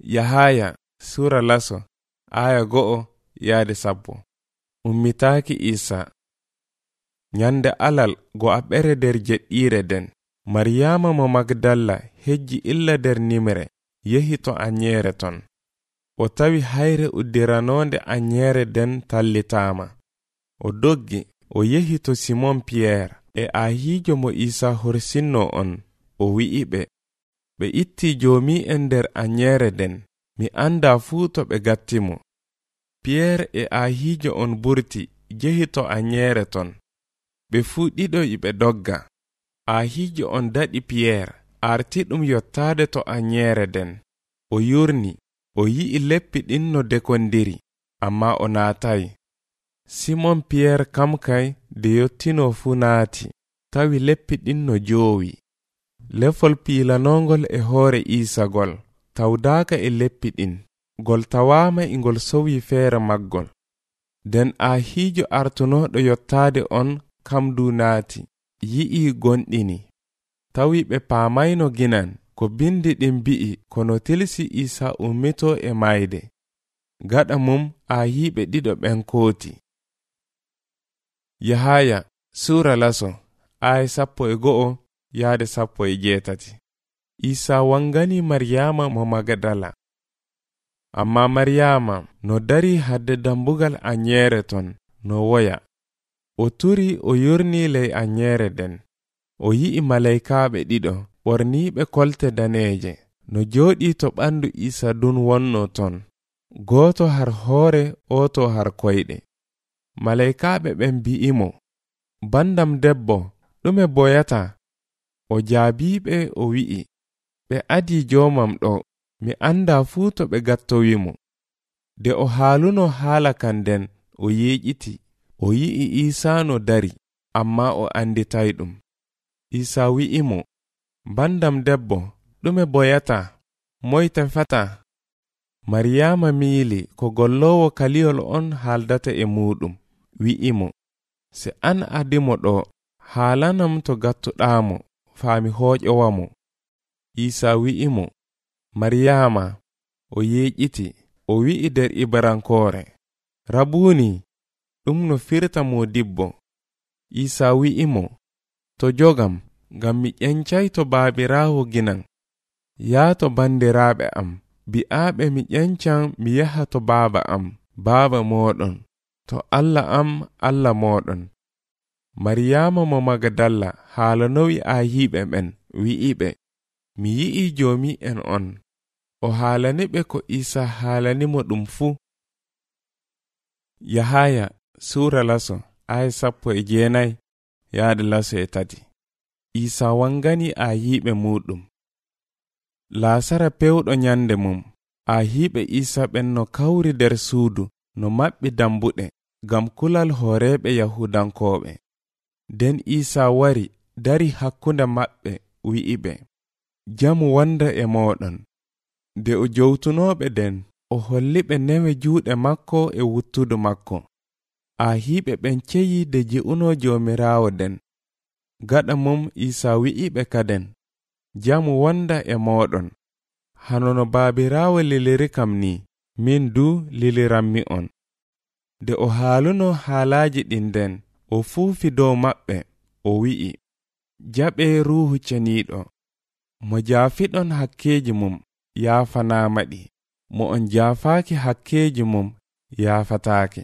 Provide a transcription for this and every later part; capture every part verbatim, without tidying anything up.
Yahaya sura laso aya go'o yaade sabbo. Ummitaaki Isa. Nyande alal go a ɓere der jeɗɗiire den, Maryama mo Magdalla hejji illa der nimre yehi to anyere ton. O tawi hayre uddiranonde anyere den tallitama. O doggi o yehi to Simon Pierre e ahijo mo Isa horsinno on. O wi'i ɓe, ɓe itti jomi en der anyere den, mi anda fuu to ɓe gattimo. Pierre e ahijo on burti jehi to anyere ton. Ɓe fuu ɗiɗo ɓe dogga. Ahijo on daɗi Pierre artiɗum yottade to anyere den. O yurni, o yi'i leppi ɗin no dekondiri, amma o naatayi. Simon Pierre kam kay de yottino fu naati, tawi leppi ɗin no joowi. Lefol piilanongol e hoore Isa gol, tawdaaka e leppi ɗin, gol tawama e ngol sowi feere maggol. Den ahijo artunoɗo yottade on kam du naati, yi'i gonɗini. Tawi ɓe paamayno ginan ko bindi ɗin bi'i kono tilsi Isa ummito e mayde. Gaɗa mum ahiɓe ɗiɗo ɓen kooti. Yahaya sura laso aya sappo e go'o yaade sappo e jeetati. Isa wangani Maryama mo Magdala. Amma Maryama no dari hadde dambugal anyere ton no woya. O turi o yurni ley anyere den. O yi'i malaikaɓe ɗiɗo ɓorniɓe kolte daneeje no jooɗi to ɓandu Isa dun wonno ton, gooto har hoore oto har koyɗe. Malaikaɓe ɓen bi'imo, bandam debbo, ɗume boyata? O jaabiɓe o wi'i, ɓe adi jomam ɗo, mi anda fuu to ɓe gattowimo. De o haaluno haala kan den o yeeƴiti, o yi'i Isa no dari, amma o anditay ɗum. Isa wi'imo, bandam debbo, ɗume boyata? Moy tefata? Maryama miili ko gollowo kaliyol on haaldata e muɗum, wi'imo, se an adimo ɗo, haalanam to gattuɗamo, faami hooƴowamo. Isa wi'imo, Maryama. O yeeƴiti, o wi'i der Ibrankore, Rabuni, ɗum no firta mo dibbo. Isa wi'imo, to jogam, ngam mi ƴencay to baabirawo ginan. Yaa to bandiraɓe am, bi'aɓe mi ƴencan mi yaha to baaba am, baaba moɗon, to Allah am, Allah moɗon. Maryama mo Magdalla haalanowi ahiɓe ɓen, wi'iɓe, mi yi'i jomi en on. O haalaniɓe ko Isa haalanimo ɗum fuu. Yahaya sura laso aya sappo e jeenay yaade laso e tati. Isa wangani ahiɓe muɗum. Laasara pewɗo nyande mum, ahiɓe Isa ɓen no kawri der suudu no maɓɓi dambuɗe gam kulal hooreɓe Yahudankoɓe. Den Isa wari dari hakkunde maɓɓe wi'iɓe, jamu wanda e moɗon. De o jowtunoɓe den, o holliɓe newe juuɗe makko e wuttudu makko. Ahiɓe ɓen ceyi de ji'uno jomirawo den. Gaɗa mum Isa wi'iɓe kaden, jamu wanda e moɗon. Hanono baabirawo liliri kam ni, min du liliranmi on. De o haaluno haalaji ɗin den, o fuufi dow maɓɓe, o wi'i, jaɓe ruuhu ceniɗo. Mo jaafiɗon hakkeji mum, yaafanamaɗi. Mo on jaafaaki hakkeji mum, yaafataake.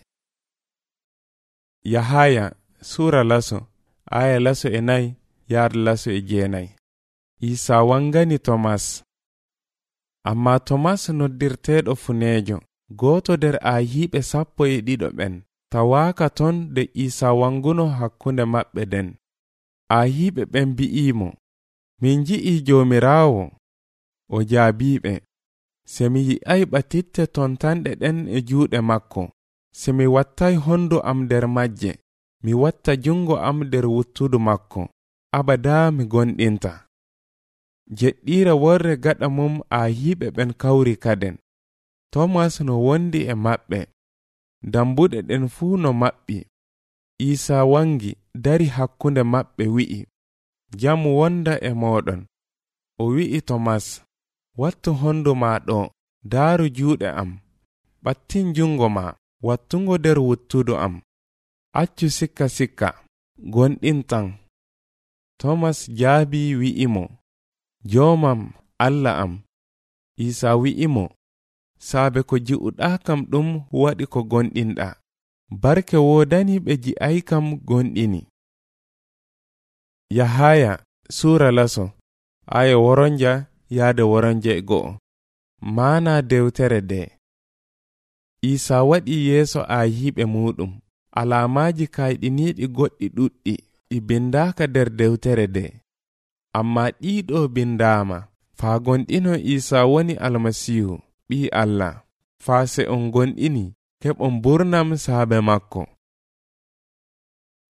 Yahaya sura laso aya laso e nay yaade laso e jeenay. Isa wangani Tomas. Amma Tomas noddirteɗo funeejo, gooto der ahiɓe sappo e ɗiɗo ɓen, tawaaka ton de Isa wanguno hakkunde maɓɓe den. Ahiɓe ɓen bi'imo, min ji'i jomirawo. O jaabiɓe, se mi yi'ay ɓatitte tontanɗe ɗen e juuɗe makko, se mi wattay hondu am der majje, mi watta jungo am der wuttudu makko, abada mi gonɗinta. Jeɗɗiira worre gaɗa mum ahiɓe ɓen kawri kaden. Tomas no wondi e maɓɓe. Dambuɗe ɗen fuu no maɓɓi. Isa wangi dari hakkunde maɓɓe wi'i, jamu wonda e moɗon. O wi'i Tomas, wattu hondu ma ɗo, daaru juuɗe am, ɓattin jungo ma, wattungo nder wuttudu am, accu sikka sikka, gonɗin tan. Tomas jaabi wi'imo, Joomam, Allah am. Isa wi'imo, saabe ko ji'uɗa kam ɗum waɗi ko gonɗinɗa. Barke wodani ɓe ji'ay kam gonɗini. Yahaya Sura laso aya woronja yaade woronje e go'o. Maana dewtere de. Isa waɗi yeeso ayiɓe muɗum. Alaamaji kayɗiniiɗi goɗɗi ɗuɗɗi ɗi bindaaka nder dewtere de. Amma ɗiɗo bindaama faa gonɗino Isa woni Almasihu, ɓii Allah, faa se on gonɗini keɓon burnam saabe makko.